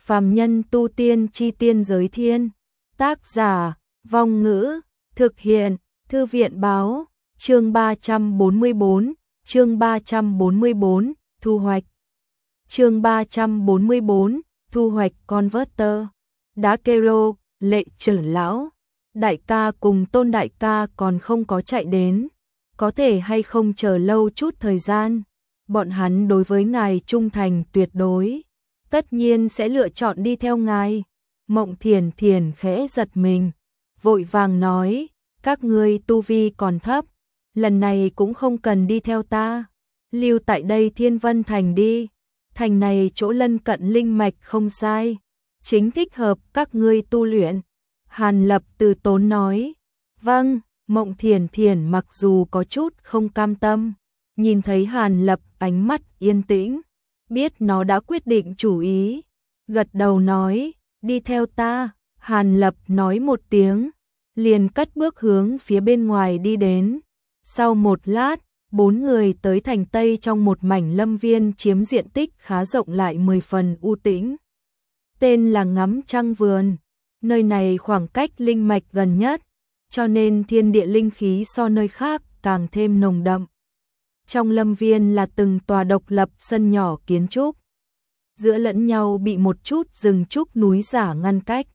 Phàm nhân tu tiên chi tiên giới thiên. Tác giả, Vong Ngữ, thực hiện, Thư viện báo, chương 344, chương 344, thu hoạch. Chương 344, thu hoạch converter. Đá kero, Lệ trưởng lão, đại ca cùng Tôn đại ca còn không có chạy đến, có thể hay không chờ lâu chút thời gian, bọn hắn đối với ngài trung thành tuyệt đối, tất nhiên sẽ lựa chọn đi theo ngài. Mộng Thiền Thiền khẽ giật mình, vội vàng nói, các ngươi tu vi còn thấp, lần này cũng không cần đi theo ta, lưu tại đây Thiên Vân Thành đi, thành này chỗ lân cận linh mạch không sai, chính thích hợp các ngươi tu luyện. Hàn Lập từ tốn nói, vâng. Mộng Thiền Thiền mặc dù có chút không cam tâm, nhìn thấy Hàn Lập ánh mắt yên tĩnh, biết nó đã quyết định chủ ý, gật đầu nói, đi theo ta. Hàn Lập nói một tiếng, liền cất bước hướng phía bên ngoài đi đến. Sau một lát, 4 người tới thành Tây trong một mảnh lâm viên chiếm diện tích khá rộng lại 10 phần u tĩnh. Tên là Ngắm Trăng Vườn, nơi này khoảng cách linh mạch gần nhất, cho nên thiên địa linh khí so nơi khác càng thêm nồng đậm. Trong lâm viên là từng tòa độc lập sân nhỏ kiến trúc, giữa lẫn nhau bị một chút rừng trúc núi giả ngăn cách,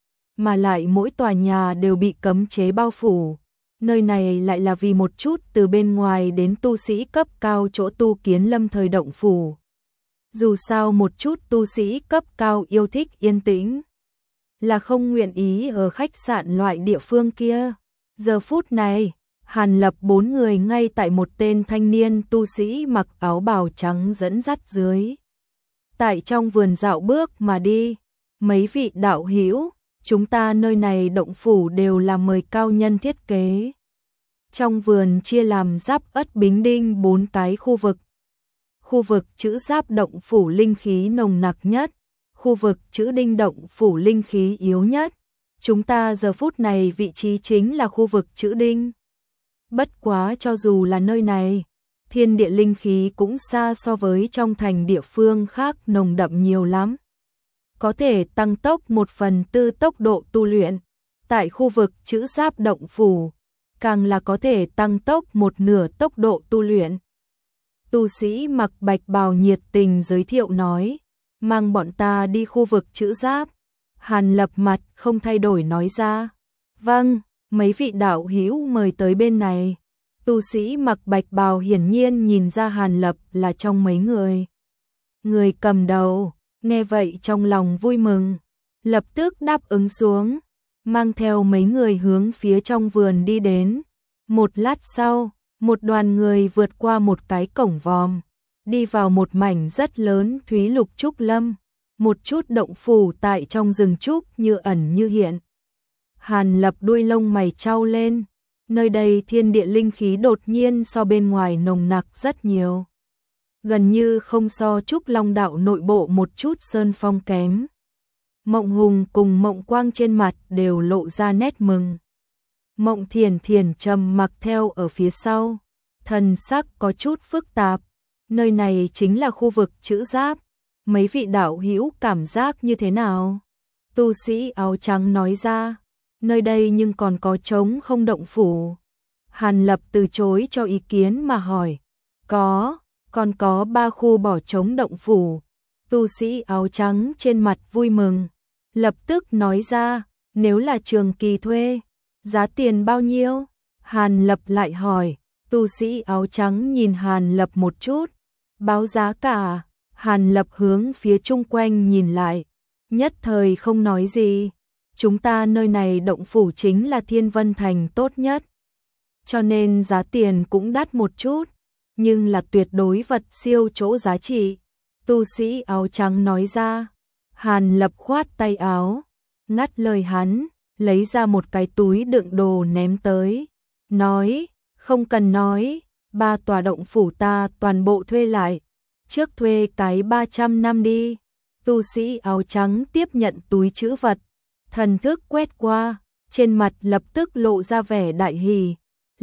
mà lại mỗi tòa nhà đều bị cấm chế bao phủ. Nơi này lại là vì một chút từ bên ngoài đến tu sĩ cấp cao chỗ tu kiến lâm thời động phủ. Dù sao một chút tu sĩ cấp cao yêu thích yên tĩnh, là không nguyện ý ở khách sạn loại địa phương kia. Giờ phút này, Hàn Lập 4 người ngay tại một tên thanh niên tu sĩ mặc áo bào trắng dẫn dắt dưới. Tại trong vườn dạo bước mà đi, mấy vị đạo hữu, chúng ta nơi này động phủ đều là mời cao nhân thiết kế. Trong vườn chia làm Giáp Ất Bính Đinh 4 cái khu vực. Khu vực chữ Giáp động phủ linh khí nồng nặc nhất, khu vực chữ Đinh động phủ linh khí yếu nhất. Chúng ta giờ phút này vị trí chính là khu vực chữ Đinh. Bất quá cho dù là nơi này, thiên địa linh khí cũng xa so với trong thành địa phương khác nồng đậm nhiều lắm. Có thể tăng tốc 1/4 tốc độ tu luyện. Tại khu vực chữ Giáp động phủ, càng là có thể tăng tốc 1/2 tốc độ tu luyện. Tu sĩ mặc bạch bào nhiệt tình giới thiệu nói, mang bọn ta đi khu vực chữ Giáp. Hàn Lập mặt không thay đổi nói ra, vâng, mấy vị đạo hữu mời tới bên này. Tu sĩ mặc bạch bào hiển nhiên nhìn ra Hàn Lập là trong mấy người. Người cầm đầu, nghe vậy trong lòng vui mừng, lập tức đáp ứng xuống, mang theo mấy người hướng phía trong vườn đi đến. Một lát sau, một đoàn người vượt qua một cái cổng vòm, đi vào một mảnh rất lớn thúy lục trúc lâm. Một chút động phủ tại trong rừng trúc như ẩn như hiện. Hàn Lập đuôi lông mày chau lên, nơi đây thiên địa linh khí đột nhiên so bên ngoài nồng nặc rất nhiều. Gần như không so Trúc Long đạo nội bộ một chút sơn phong kém. Mộng Hùng cùng Mộng Quang trên mặt đều lộ ra nét mừng. Mộng Thiền Thiền trầm mặc theo ở phía sau, thần sắc có chút phức tạp. Nơi này chính là khu vực chữ Giáp. Mấy vị đạo hữu cảm giác như thế nào? Tu sĩ áo trắng nói ra, nơi đây nhưng còn có trống không động phủ. Hàn Lập từ chối cho ý kiến mà hỏi, còn có 3 khu bỏ trống động phủ. Tu sĩ áo trắng trên mặt vui mừng, lập tức nói ra, nếu là trường kỳ thuê, giá tiền bao nhiêu? Hàn Lập lại hỏi, tu sĩ áo trắng nhìn Hàn Lập một chút, báo giá cả. Hàn Lập hướng phía chung quanh nhìn lại, nhất thời không nói gì. Chúng ta nơi này động phủ chính là Thiên Vân Thành tốt nhất, cho nên giá tiền cũng đắt một chút, nhưng là tuyệt đối vật siêu chỗ giá trị. Tu sĩ áo trắng nói ra. Hàn Lập khoát tay áo, ngắt lời hắn, lấy ra một cái túi đựng đồ ném tới, nói, không cần nói, 3 tòa động phủ ta toàn bộ thuê lại. Trước thuê cái 300 năm đi. Tu sĩ áo trắng tiếp nhận túi trữ vật, thần thức quét qua, trên mặt lập tức lộ ra vẻ đại hỉ.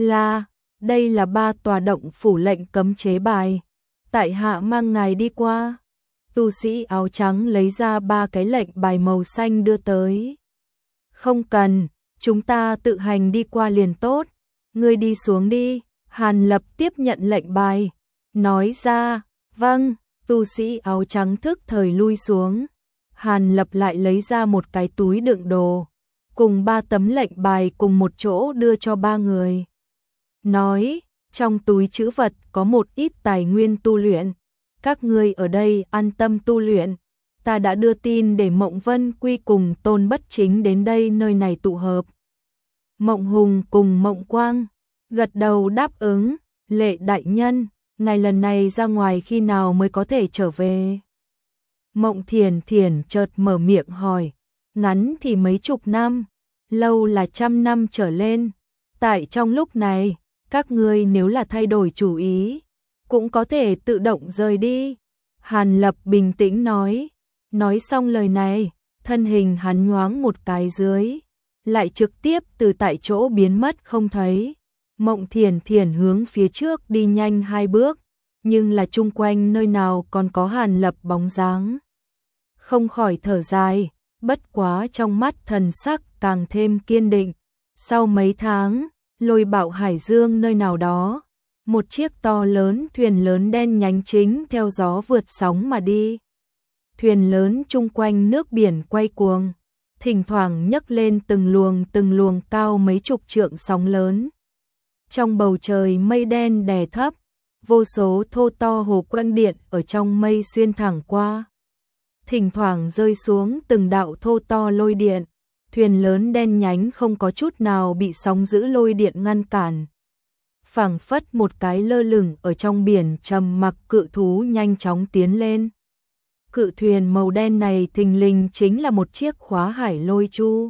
Đây là 3 tòa động phủ lệnh cấm chế bài, tại hạ mang ngài đi qua. Tu sĩ áo trắng lấy ra 3 cái lệnh bài màu xanh đưa tới. Không cần, chúng ta tự hành đi qua liền tốt. Ngươi đi xuống đi. Hàn Lập tiếp nhận lệnh bài, nói ra, vâng. Tu sĩ áo trắng thức thời lui xuống. Hàn Lập lại lấy ra một cái túi đựng đồ, cùng 3 tấm lệnh bài cùng một chỗ đưa cho 3 người. Nói, trong túi trữ vật có một ít tài nguyên tu luyện. Các ngươi ở đây an tâm tu luyện. Ta đã đưa tin để Mộng Vân Quy cùng Tôn Bất Chính đến đây nơi này tụ hợp. Mộng Hùng cùng Mộng Quang gật đầu đáp ứng. Lệ đại nhân, ngài lần này ra ngoài khi nào mới có thể trở về? Mộng Thiền Thiền chợt mở miệng hỏi. Ngắn thì mấy chục năm, lâu là 100 năm trở lên. Tại trong lúc này, các ngươi nếu là thay đổi chủ ý, cũng có thể tự động rời đi. Hàn Lập bình tĩnh nói. Nói xong lời này, thân hình hắn nhoáng một cái dưới, lại trực tiếp từ tại chỗ biến mất không thấy. Mộng Thiền Thiền hướng phía trước đi nhanh 2 bước, nhưng là chung quanh nơi nào còn có Hàn Lập bóng dáng. Không khỏi thở dài, bất quá trong mắt thần sắc càng thêm kiên định. Sau mấy tháng, Lôi Bạo Hải Dương nơi nào đó, một chiếc to lớn thuyền lớn đen nhánh chính theo gió vượt sóng mà đi. Thuyền lớn chung quanh nước biển quay cuồng, thỉnh thoảng nhấc lên từng luồng cao mấy chục trượng sóng lớn. Trong bầu trời mây đen đè thấp, vô số thô to hồ quang điện ở trong mây xuyên thẳng qua. Thỉnh thoảng rơi xuống từng đạo thô to lôi điện, thuyền lớn đen nhánh không có chút nào bị sóng dữ lôi điện ngăn cản. Phảng phất một cái lơ lửng ở trong biển trầm mặc cự thú nhanh chóng tiến lên. Cự thuyền màu đen này thình lình chính là một chiếc Khóa Hải Lôi Chu.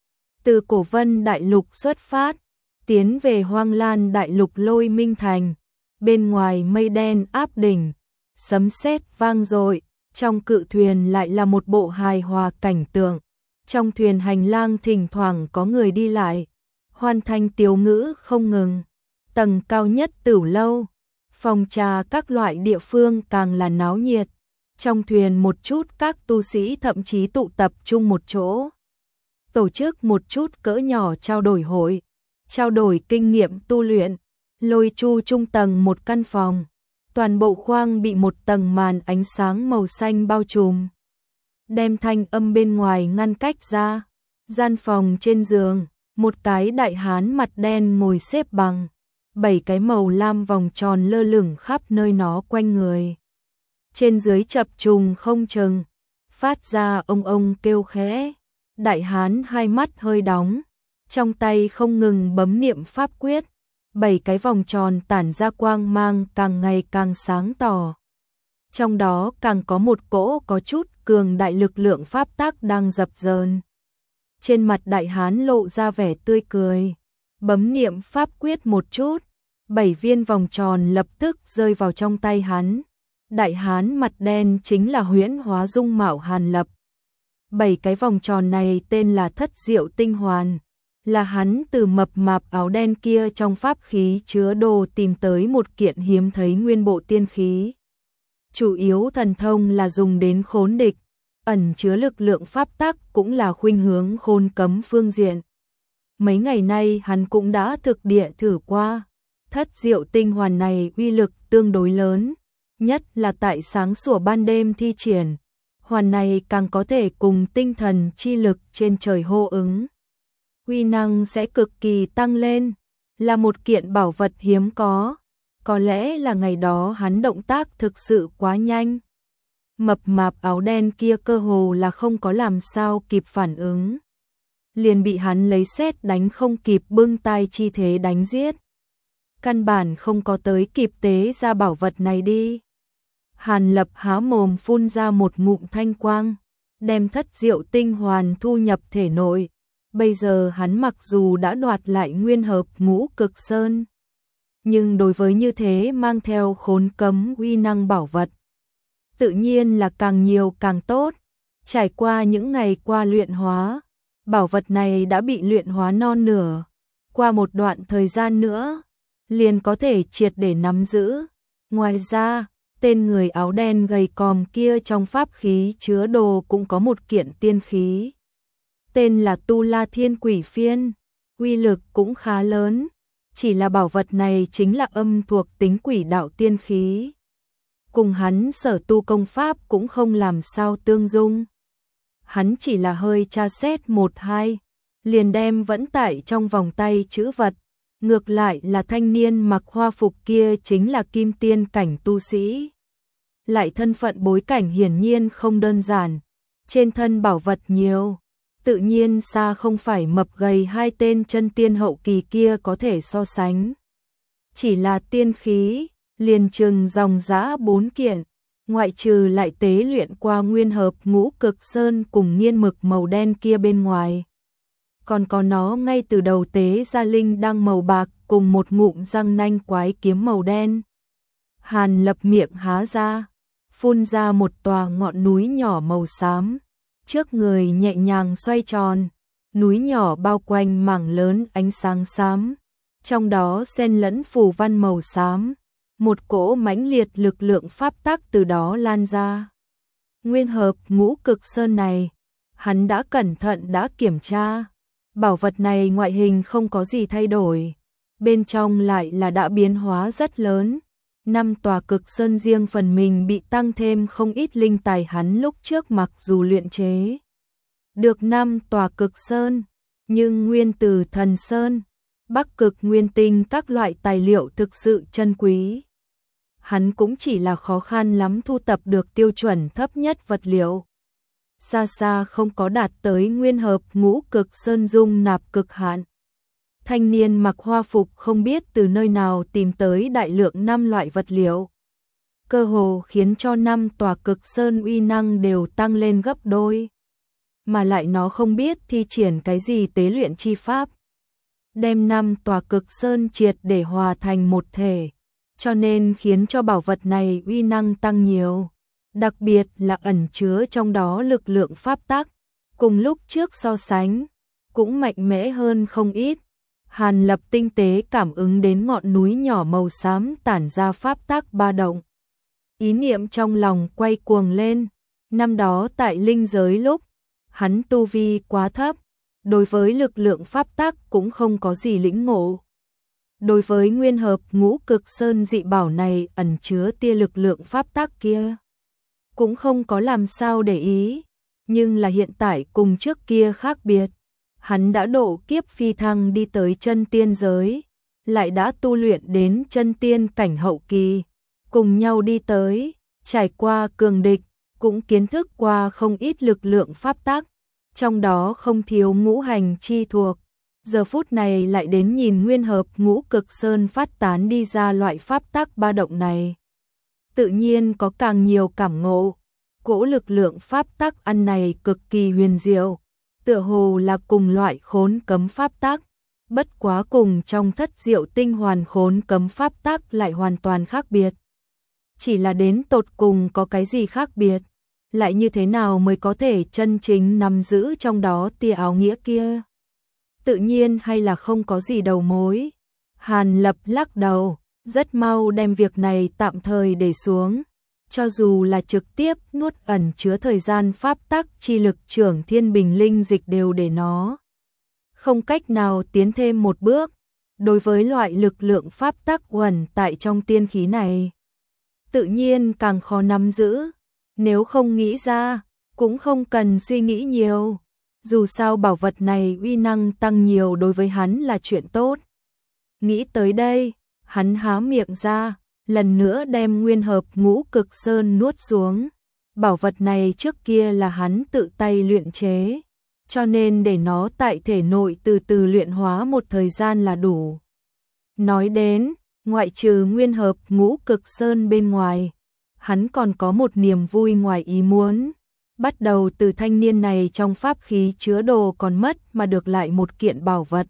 Từ Cổ Vân Đại Lục xuất phát, tiến về Hoang Lan Đại Lục Lôi Minh Thành. Bên ngoài mây đen áp đỉnh, sấm sét vang dội, trong cự thuyền lại là một bộ hài hòa cảnh tượng. Trong thuyền hành lang thỉnh thoảng có người đi lại, hoàn thành tiếu ngữ không ngừng. Tầng cao nhất Tửu lâu, phòng trà các loại địa phương càng là náo nhiệt. Trong thuyền một chút các tu sĩ thậm chí tụ tập chung một chỗ, tổ chức một chút cỡ nhỏ trao đổi hội, trao đổi kinh nghiệm tu luyện. Lôi Chu trung tầng một căn phòng, toàn bộ khoang bị một tầng màn ánh sáng màu xanh bao trùm, đem thanh âm bên ngoài ngăn cách ra. Gian phòng trên giường, một cái đại hán mặt đen ngồi xếp bằng, 7 cái màu lam vòng tròn lơ lửng khắp nơi nó quanh người. Trên dưới chập trùng không chừng, phát ra ông kêu khẽ. Đại hán hai mắt hơi đóng, trong tay không ngừng bấm niệm pháp quyết. 7 cái vòng tròn tản ra quang mang càng ngày càng sáng tỏ. Trong đó càng có một cỗ có chút cường đại lực lượng pháp tắc đang dập dờn. Trên mặt đại hán lộ ra vẻ tươi cười, bấm niệm pháp quyết một chút, 7 viên vòng tròn lập tức rơi vào trong tay hắn. Đại hán mặt đen chính là huyễn hóa dung mạo Hàn Lập. 7 cái vòng tròn này tên là Thất Diệu Tinh Hoàn, là hắn từ mập mạp áo đen kia trong pháp khí chứa đồ tìm tới một kiện hiếm thấy nguyên bộ tiên khí. Chủ yếu thần thông là dùng đến khốn địch, ẩn chứa lực lượng pháp tắc cũng là khuynh hướng khôn cấm phương diện. Mấy ngày nay hắn cũng đã thực địa thử qua. Thất Diệu Tinh Hoàn này uy lực tương đối lớn, nhất là tại sáng sủa ban đêm thi triển. Hoàn này càng có thể cùng tinh thần chi lực trên trời hô ứng. Uy năng sẽ cực kỳ tăng lên, là một kiện bảo vật hiếm có lẽ là ngày đó hắn động tác thực sự quá nhanh. Mập mạp áo đen kia cơ hồ là không có làm sao kịp phản ứng, liền bị hắn lấy sét đánh không kịp bưng tay chi thế đánh giết. Căn bản không có tới kịp tế ra bảo vật này đi. Hàn Lập há mồm phun ra một ngụm thanh quang, đem Thất Diệu Tinh Hoàn thu nhập thể nội. Bây giờ hắn mặc dù đã đoạt lại nguyên hợp Ngũ Cực Sơn, nhưng đối với như thế mang theo khốn cấm uy năng bảo vật, tự nhiên là càng nhiều càng tốt. Trải qua những ngày qua luyện hóa, bảo vật này đã bị luyện hóa non nửa. Qua một đoạn thời gian nữa, liền có thể triệt để nắm giữ. Ngoài ra, tên người áo đen gầy còm kia trong pháp khí chứa đồ cũng có một kiện tiên khí. Tên là Tu La Thiên Quỷ Phiên, uy lực cũng khá lớn, chỉ là bảo vật này chính là âm thuộc tính quỷ đạo tiên khí. Cùng hắn sở tu công pháp cũng không làm sao tương dung. Hắn chỉ là hơi tra xét một hai, liền đem vẫn tại trong vòng tay chữ vật. Ngược lại là thanh niên mặc hoa phục kia chính là kim tiên cảnh tu sĩ. Lại thân phận bối cảnh hiển nhiên không đơn giản, trên thân bảo vật nhiều, tự nhiên xa không phải mập gầy hai tên chân tiên hậu kỳ kia có thể so sánh. Chỉ là tiên khí, liền chừng dòng dã 4 kiện, ngoại trừ lại tế luyện qua nguyên hợp ngũ cực sơn cùng nghiên mực màu đen kia bên ngoài. Còn có nó ngay từ đầu tế ra linh đăng màu bạc cùng một ngụm răng nanh quái kiếm màu đen. Hàn Lập miệng há ra, phun ra một tòa ngọn núi nhỏ màu xám, trước người nhẹ nhàng xoay tròn, núi nhỏ bao quanh mảng lớn ánh sáng xám, trong đó xen lẫn phù văn màu xám, một cỗ mãnh liệt lực lượng pháp tắc từ đó lan ra. Nguyên hợp ngũ cực sơn này, hắn đã cẩn thận đã kiểm tra, bảo vật này ngoại hình không có gì thay đổi, bên trong lại là đã biến hóa rất lớn. 5 tòa cực sơn riêng phần mình bị tăng thêm không ít linh tài, hắn lúc trước mặc dù luyện chế được 5 tòa cực sơn, nhưng nguyên từ thần sơn, bắc cực nguyên tinh các loại tài liệu thực sự chân quý. Hắn cũng chỉ là khó khăn lắm thu tập được tiêu chuẩn thấp nhất vật liệu. Xa xa không có đạt tới nguyên hợp ngũ cực sơn dung nạp cực hạn. Thanh niên mặc hoa phục không biết từ nơi nào tìm tới đại lượng 5 loại vật liệu. Cơ hồ khiến cho 5 tòa cực sơn uy năng đều tăng lên gấp đôi. Mà lại nó không biết thi triển cái gì tế luyện chi pháp. Đem 5 tòa cực sơn triệt để hòa thành một thể. Cho nên khiến cho bảo vật này uy năng tăng nhiều. Đặc biệt là ẩn chứa trong đó lực lượng pháp tắc. Cùng lúc trước so sánh, cũng mạnh mẽ hơn không ít. Hàn Lập tinh tế cảm ứng đến ngọn núi nhỏ màu xám tản ra pháp tắc ba động. Ý niệm trong lòng quay cuồng lên. Năm đó tại linh giới lúc, hắn tu vi quá thấp, đối với lực lượng pháp tắc cũng không có gì lĩnh ngộ. Đối với nguyên hợp ngũ cực sơn dị bảo này ẩn chứa tia lực lượng pháp tắc kia, cũng không có làm sao để ý. Nhưng là hiện tại cùng trước kia khác biệt. Hắn đã độ kiếp phi thăng đi tới chân tiên giới, lại đã tu luyện đến chân tiên cảnh hậu kỳ, cùng nhau đi tới, trải qua cường địch, cũng kiến thức qua không ít lực lượng pháp tắc, trong đó không thiếu ngũ hành chi thuộc. Giờ phút này lại đến nhìn nguyên hợp ngũ cực sơn phát tán đi ra loại pháp tắc ba động này. Tự nhiên có càng nhiều cảm ngộ, cỗ lực lượng pháp tắc ăn này cực kỳ huyền diệu. Tựa hồ là cùng loại khốn cấm pháp tắc, bất quá cùng trong thất diệu tinh hoàn khốn cấm pháp tắc lại hoàn toàn khác biệt. Chỉ là đến tột cùng có cái gì khác biệt, lại như thế nào mới có thể chân chính nắm giữ trong đó tia áo nghĩa kia. Tự nhiên hay là không có gì đầu mối. Hàn Lập lắc đầu, rất mau đem việc này tạm thời để xuống. Cho dù là trực tiếp nuốt ẩn chứa thời gian pháp tắc chi lực trưởng thiên bình linh dịch đều để nó không cách nào tiến thêm một bước. Đối với loại lực lượng pháp tắc uẩn tại trong tiên khí này, tự nhiên càng khó nắm giữ. Nếu không nghĩ ra, cũng không cần suy nghĩ nhiều. Dù sao bảo vật này uy năng tăng nhiều đối với hắn là chuyện tốt. Nghĩ tới đây, hắn há miệng ra, lần nữa đem nguyên hợp ngũ cực sơn nuốt xuống. Bảo vật này trước kia là hắn tự tay luyện chế, cho nên để nó tại thể nội từ từ luyện hóa một thời gian là đủ. Nói đến, ngoại trừ nguyên hợp ngũ cực sơn bên ngoài, hắn còn có một niềm vui ngoài ý muốn. Bắt đầu từ thanh niên này trong pháp khí chứa đồ còn mất mà được lại một kiện bảo vật.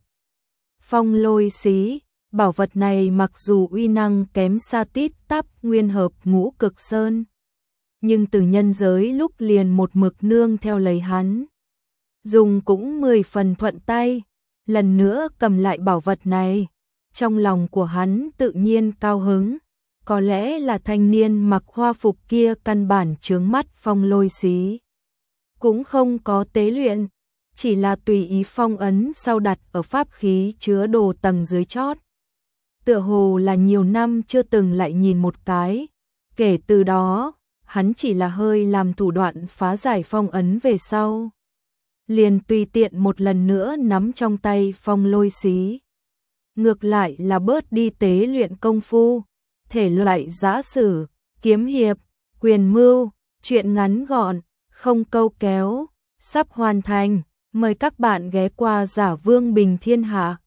Phong lôi xí. Bảo vật này mặc dù uy năng kém xa tít tắp nguyên hợp ngũ cực sơn, nhưng từ nhân giới lúc liền một mực nương theo lấy hắn. Dùng cũng 10 phần thuận tay, lần nữa cầm lại bảo vật này, trong lòng của hắn tự nhiên cao hứng, có lẽ là thanh niên mặc hoa phục kia căn bản chướng mắt Phong Lôi Xí. Cũng không có tế luyện, chỉ là tùy ý phong ấn sau đặt ở pháp khí chứa đồ tầng dưới chót. Tựa hồ là nhiều năm chưa từng lại nhìn một cái, kể từ đó, hắn chỉ là hơi làm thủ đoạn phá giải phong ấn về sau. Liền tùy tiện một lần nữa nắm trong tay Phong Lôi Xí. Ngược lại là bớt đi tế luyện công phu, thể loại giã sử, kiếm hiệp, quyền mưu, truyện ngắn gọn, không câu kéo, sắp hoàn thành. Mời các bạn ghé qua Giả Vương Bình Thiên Hạ.